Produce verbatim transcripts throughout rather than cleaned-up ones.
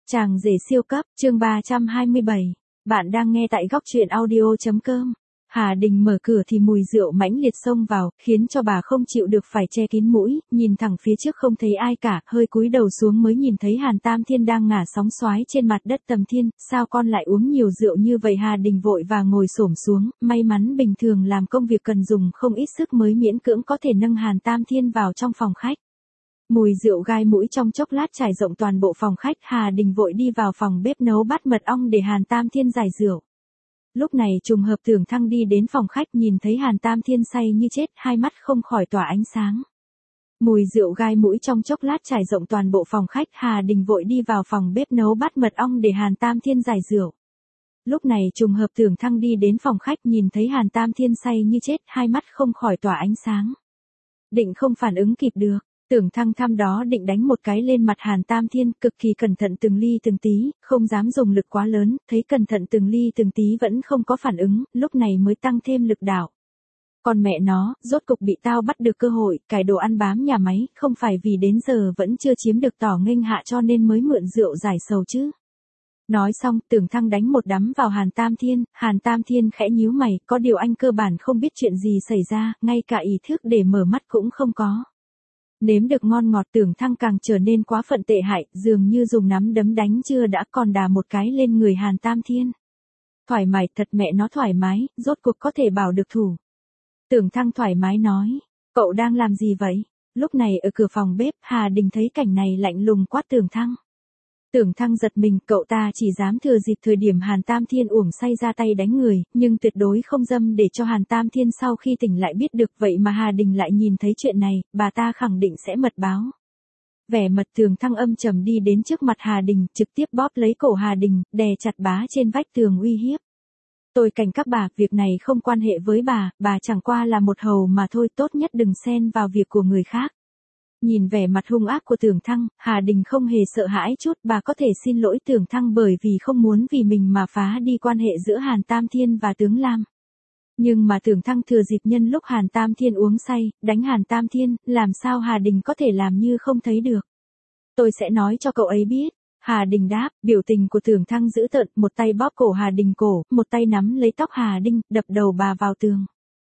Chàng rể siêu cấp, chương ba trăm hai mươi bảy. Bạn đang nghe tại góc truyện audio.com. Hà Đình mở cửa thì mùi rượu mãnh liệt xông vào, khiến cho bà không chịu được phải che kín mũi, nhìn thẳng phía trước không thấy ai cả, hơi cúi đầu xuống mới nhìn thấy Hàn Tam Thiên đang ngả sóng xoái trên mặt đất. Tầm Thiên, sao con lại uống nhiều rượu như vậy? Hà Đình vội và ngồi xổm xuống, may mắn bình thường làm công việc cần dùng không ít sức mới miễn cưỡng có thể nâng Hàn Tam Thiên vào trong phòng khách. Mùi rượu gai mũi trong chốc lát trải rộng toàn bộ phòng khách. Hà Đình vội đi vào phòng bếp nấu bát mật ong để Hàn Tam Thiên giải rượu. Lúc này trùng hợp Tưởng Thăng đi đến phòng khách, nhìn thấy Hàn Tam Thiên say như chết, hai mắt không khỏi tỏa ánh sáng. Mùi rượu gai mũi trong chốc lát trải rộng toàn bộ phòng khách. Hà Đình vội đi vào phòng bếp nấu bát mật ong để Hàn Tam Thiên giải rượu. Lúc này trùng hợp Tưởng Thăng đi đến phòng khách, nhìn thấy Hàn Tam Thiên say như chết, hai mắt không khỏi tỏa ánh sáng. Định không phản ứng kịp được. Tưởng Thăng thăm đó định đánh một cái lên mặt Hàn Tam Thiên, cực kỳ cẩn thận từng ly từng tí, không dám dùng lực quá lớn, thấy cẩn thận từng ly từng tí vẫn không có phản ứng, lúc này mới tăng thêm lực đạo. Còn mẹ nó, rốt cục bị tao bắt được cơ hội, cải đồ ăn bám nhà máy, không phải vì đến giờ vẫn chưa chiếm được tỏ nghênh hạ cho nên mới mượn rượu giải sầu chứ. Nói xong, Tưởng Thăng đánh một đấm vào Hàn Tam Thiên, Hàn Tam Thiên khẽ nhíu mày, có điều anh cơ bản không biết chuyện gì xảy ra, ngay cả ý thức để mở mắt cũng không có. Nếm được ngon ngọt, Tưởng Thăng càng trở nên quá phận tệ hại, dường như dùng nắm đấm đánh chưa đã còn đà một cái lên người Hàn Tam Thiên. Thoải mái, thật mẹ nó thoải mái, rốt cuộc có thể bảo được thủ. Tưởng Thăng thoải mái nói, cậu đang làm gì vậy? Lúc này ở cửa phòng bếp, Hà Đình thấy cảnh này lạnh lùng quát Tưởng Thăng. Tưởng Thăng giật mình, cậu ta chỉ dám thừa dịp thời điểm Hàn Tam Thiên uổng say ra tay đánh người, nhưng tuyệt đối không dâm để cho Hàn Tam Thiên sau khi tỉnh lại biết được. Vậy mà Hà Đình lại nhìn thấy chuyện này, bà ta khẳng định sẽ mật báo. Vẻ mặt Tưởng Thăng âm trầm đi đến trước mặt Hà Đình, trực tiếp bóp lấy cổ Hà Đình, đè chặt bá trên vách tường uy hiếp. Tôi cảnh các bà, việc này không quan hệ với bà, bà chẳng qua là một hầu mà thôi, tốt nhất đừng xen vào việc của người khác. Nhìn vẻ mặt hung ác của Tưởng Thăng, Hà Đình không hề sợ hãi chút. Bà có thể xin lỗi Tưởng Thăng bởi vì không muốn vì mình mà phá đi quan hệ giữa Hàn Tam Thiên và Tướng Lam. Nhưng mà Tưởng Thăng thừa dịp nhân lúc Hàn Tam Thiên uống say, đánh Hàn Tam Thiên, làm sao Hà Đình có thể làm như không thấy được. Tôi sẽ nói cho cậu ấy biết. Hà Đình đáp, biểu tình của Tưởng Thăng dữ tợn, một tay bóp cổ Hà Đình cổ, một tay nắm lấy tóc Hà Đình, đập đầu bà vào tường.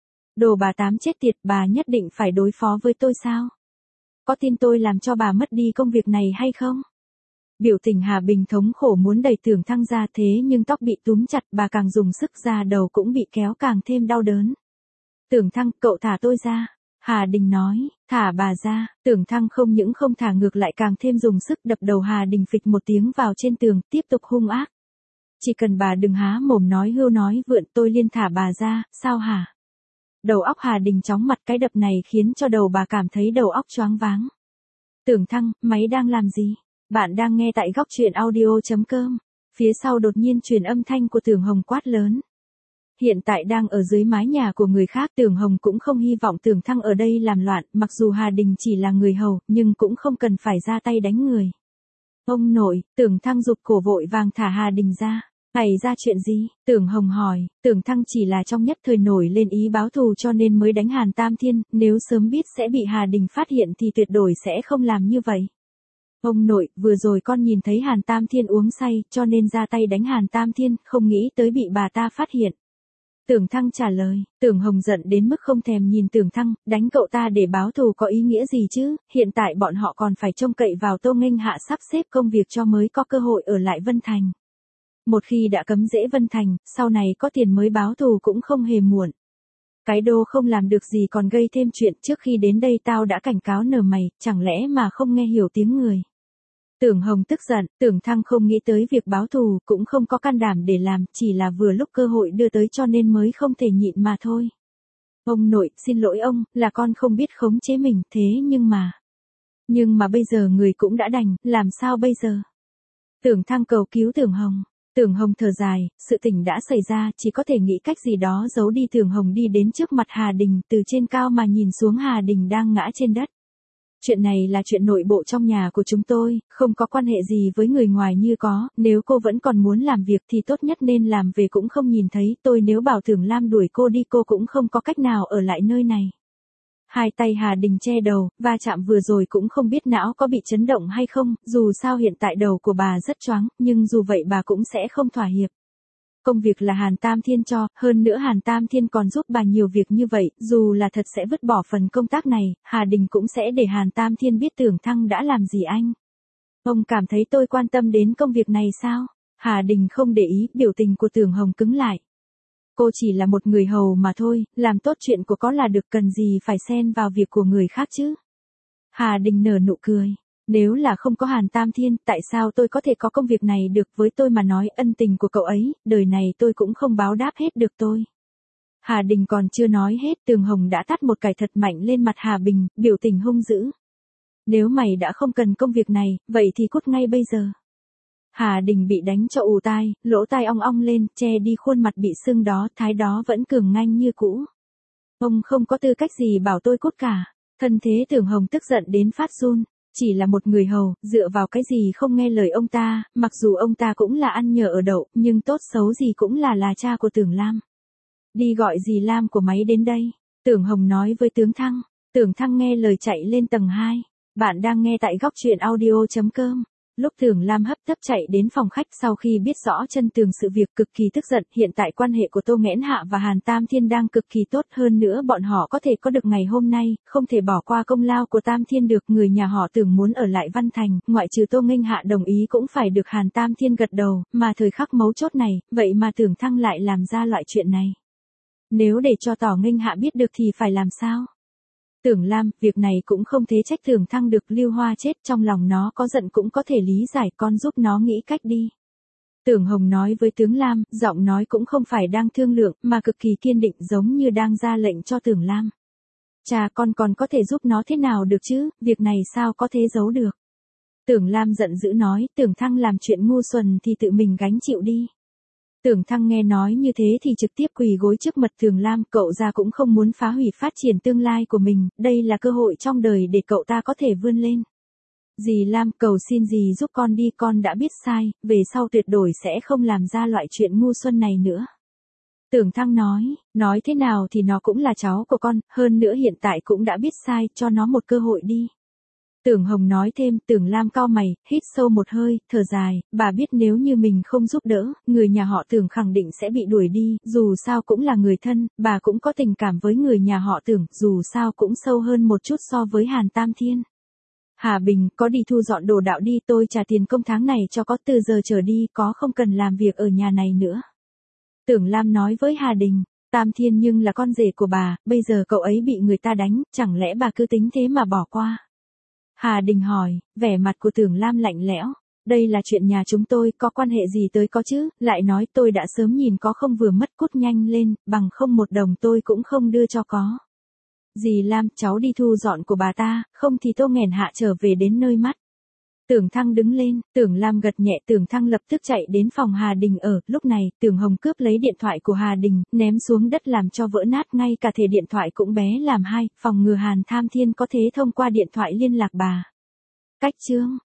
Đồ bà tám chết tiệt, bà nhất định phải đối phó với tôi sao? Có tin tôi làm cho bà mất đi công việc này hay không? Biểu tình Hà Bình thống khổ muốn đẩy Tưởng Thăng ra, thế nhưng tóc bị túm chặt, bà càng dùng sức ra đầu cũng bị kéo càng thêm đau đớn. Tưởng Thăng, cậu thả tôi ra. Hà Đình nói, thả bà ra. Tưởng Thăng không những không thả ngược lại càng thêm dùng sức đập đầu Hà Đình phịch một tiếng vào trên tường, tiếp tục hung ác. Chỉ cần bà đừng há mồm nói hưu nói vượn tôi liên thả bà ra, sao hả? Đầu óc Hà Đình chóng mặt, cái đập này khiến cho đầu bà cảm thấy đầu óc choáng váng. Tưởng Thăng, máy đang làm gì? Bạn đang nghe tại góc truyện audio.com. Phía sau đột nhiên truyền âm thanh của Tưởng Hồng quát lớn. Hiện tại đang ở dưới mái nhà của người khác, Tưởng Hồng cũng không hy vọng Tưởng Thăng ở đây làm loạn, mặc dù Hà Đình chỉ là người hầu, nhưng cũng không cần phải ra tay đánh người. Ông nội, Tưởng Thăng giục cổ vội vàng thả Hà Đình ra. Xảy ra chuyện gì? Tưởng Hồng hỏi. Tưởng Thăng chỉ là trong nhất thời nổi lên ý báo thù cho nên mới đánh Hàn Tam Thiên, nếu sớm biết sẽ bị Hà Đình phát hiện thì tuyệt đối sẽ không làm như vậy. Ông nội, vừa rồi con nhìn thấy Hàn Tam Thiên uống say, cho nên ra tay đánh Hàn Tam Thiên, không nghĩ tới bị bà ta phát hiện. Tưởng Thăng trả lời. Tưởng Hồng giận đến mức không thèm nhìn Tưởng Thăng, đánh cậu ta để báo thù có ý nghĩa gì chứ, hiện tại bọn họ còn phải trông cậy vào Tô Nghênh Hạ sắp xếp công việc cho mới có cơ hội ở lại Vân Thành. Một khi đã cấm rễ Vân Thành, sau này có tiền mới báo thù cũng không hề muộn. Cái đô không làm được gì còn gây thêm chuyện, trước khi đến đây tao đã cảnh cáo nở mày, chẳng lẽ mà không nghe hiểu tiếng người. Tưởng Hồng tức giận, Tưởng Thăng không nghĩ tới việc báo thù, cũng không có can đảm để làm, chỉ là vừa lúc cơ hội đưa tới cho nên mới không thể nhịn mà thôi. Ông nội, xin lỗi ông, là con không biết khống chế mình, thế nhưng mà... Nhưng mà bây giờ người cũng đã đành, làm sao bây giờ? Tưởng Thăng cầu cứu Tưởng Hồng. Tưởng Hồng thở dài, sự tình đã xảy ra, chỉ có thể nghĩ cách gì đó giấu đi. Tưởng Hồng đi đến trước mặt Hà Đình, từ trên cao mà nhìn xuống Hà Đình đang ngã trên đất. Chuyện này là chuyện nội bộ trong nhà của chúng tôi, không có quan hệ gì với người ngoài như có, nếu cô vẫn còn muốn làm việc thì tốt nhất nên làm về cũng không nhìn thấy, tôi nếu bảo Tưởng Lam đuổi cô đi cô cũng không có cách nào ở lại nơi này. Hai tay Hà Đình che đầu, va chạm vừa rồi cũng không biết não có bị chấn động hay không, dù sao hiện tại đầu của bà rất choáng, nhưng dù vậy bà cũng sẽ không thỏa hiệp. Công việc là Hàn Tam Thiên cho, hơn nữa Hàn Tam Thiên còn giúp bà nhiều việc như vậy, dù là thật sẽ vứt bỏ phần công tác này, Hà Đình cũng sẽ để Hàn Tam Thiên biết Tưởng Thăng đã làm gì anh. Ông cảm thấy tôi quan tâm đến công việc này sao? Hà Đình không để ý, biểu tình của Tưởng Hồng cứng lại. Cô chỉ là một người hầu mà thôi, làm tốt chuyện của có là được, cần gì phải xen vào việc của người khác chứ? Hà Đình nở nụ cười. Nếu là không có Hàn Tam Thiên, tại sao tôi có thể có công việc này được? Với tôi mà nói, ân tình của cậu ấy, đời này tôi cũng không báo đáp hết được tôi. Hà Đình còn chưa nói hết, Tường Hồng đã tát một cái thật mạnh lên mặt Hà Bình, biểu tình hung dữ. Nếu mày đã không cần công việc này, vậy thì cút ngay bây giờ. Hà Đình bị đánh cho ù tai, lỗ tai ong ong lên, che đi khuôn mặt bị sưng đó, thái đó vẫn cường nganh như cũ. Ông không có tư cách gì bảo tôi cút cả. Thân thế Tưởng Hồng tức giận đến phát run. Chỉ là một người hầu, dựa vào cái gì không nghe lời ông ta, mặc dù ông ta cũng là ăn nhờ ở đậu, nhưng tốt xấu gì cũng là là cha của Tưởng Lam. Đi gọi dì Lam của máy đến đây. Tưởng Hồng nói với Tướng Thăng. Tưởng Thăng nghe lời chạy lên tầng hai. Bạn đang nghe tại góc truyện audio chấm com. Lúc Tưởng Lam hấp tấp chạy đến phòng khách sau khi biết rõ chân tường sự việc, cực kỳ tức giận, hiện tại quan hệ của Tô Nghẽn Hạ và Hàn Tam Thiên đang cực kỳ tốt, hơn nữa bọn họ có thể có được ngày hôm nay, không thể bỏ qua công lao của Tam Thiên được. Người nhà họ Tưởng muốn ở lại Văn Thành, ngoại trừ Tô Nghênh Hạ đồng ý cũng phải được Hàn Tam Thiên gật đầu, mà thời khắc mấu chốt này, vậy mà Tưởng Thăng lại làm ra loại chuyện này. Nếu để cho Tỏ Nghênh Hạ biết được thì phải làm sao? Tưởng Lam, việc này cũng không thể trách Tưởng Thăng được, Lưu Hoa chết, trong lòng nó có giận cũng có thể lý giải, con giúp nó nghĩ cách đi. Tưởng Hồng nói với Tướng Lam, giọng nói cũng không phải đang thương lượng, mà cực kỳ kiên định, giống như đang ra lệnh cho Tưởng Lam. Cha, con còn có thể giúp nó thế nào được chứ, việc này sao có thể giấu được. Tưởng Lam giận dữ nói, Tưởng Thăng làm chuyện ngu xuẩn thì tự mình gánh chịu đi. Tưởng Thăng nghe nói như thế thì trực tiếp quỳ gối trước mặt Tưởng Lam, cậu ra cũng không muốn phá hủy phát triển tương lai của mình, đây là cơ hội trong đời để cậu ta có thể vươn lên. Dì Lam, cầu xin dì giúp con đi, con đã biết sai, về sau tuyệt đối sẽ không làm ra loại chuyện ngu xuẩn này nữa. Tưởng Thăng nói, nói thế nào thì nó cũng là cháu của con, hơn nữa hiện tại cũng đã biết sai, cho nó một cơ hội đi. Tưởng Hồng nói thêm, Tưởng Lam cau mày, hít sâu một hơi, thở dài, bà biết nếu như mình không giúp đỡ, người nhà họ Tưởng khẳng định sẽ bị đuổi đi, dù sao cũng là người thân, bà cũng có tình cảm với người nhà họ Tưởng, dù sao cũng sâu hơn một chút so với Hàn Tam Thiên. Hà Bình, có đi thu dọn đồ đạo đi, tôi trả tiền công tháng này cho có, từ giờ trở đi, có không cần làm việc ở nhà này nữa. Tưởng Lam nói với Hà Đình. Tam Thiên nhưng là con rể của bà, bây giờ cậu ấy bị người ta đánh, chẳng lẽ bà cứ tính thế mà bỏ qua? Hà Đình hỏi, vẻ mặt của Tưởng Lam lạnh lẽo. Đây là chuyện nhà chúng tôi, có quan hệ gì tới có chứ, lại nói tôi đã sớm nhìn có không vừa mất, cút nhanh lên, bằng không một đồng tôi cũng không đưa cho có. Dì Lam, cháu đi thu dọn của bà ta, không thì Tô Nghẽn Hạ trở về đến nơi mắt. Tưởng Thăng đứng lên, Tưởng Lam gật nhẹ, Tưởng Thăng lập tức chạy đến phòng Hà Đình ở, lúc này, Tưởng Hồng cướp lấy điện thoại của Hà Đình, ném xuống đất làm cho vỡ nát, ngay cả thể điện thoại cũng bé làm hai, phòng ngừa Hàn Tam Thiên có thể thông qua điện thoại liên lạc bà. Cách chương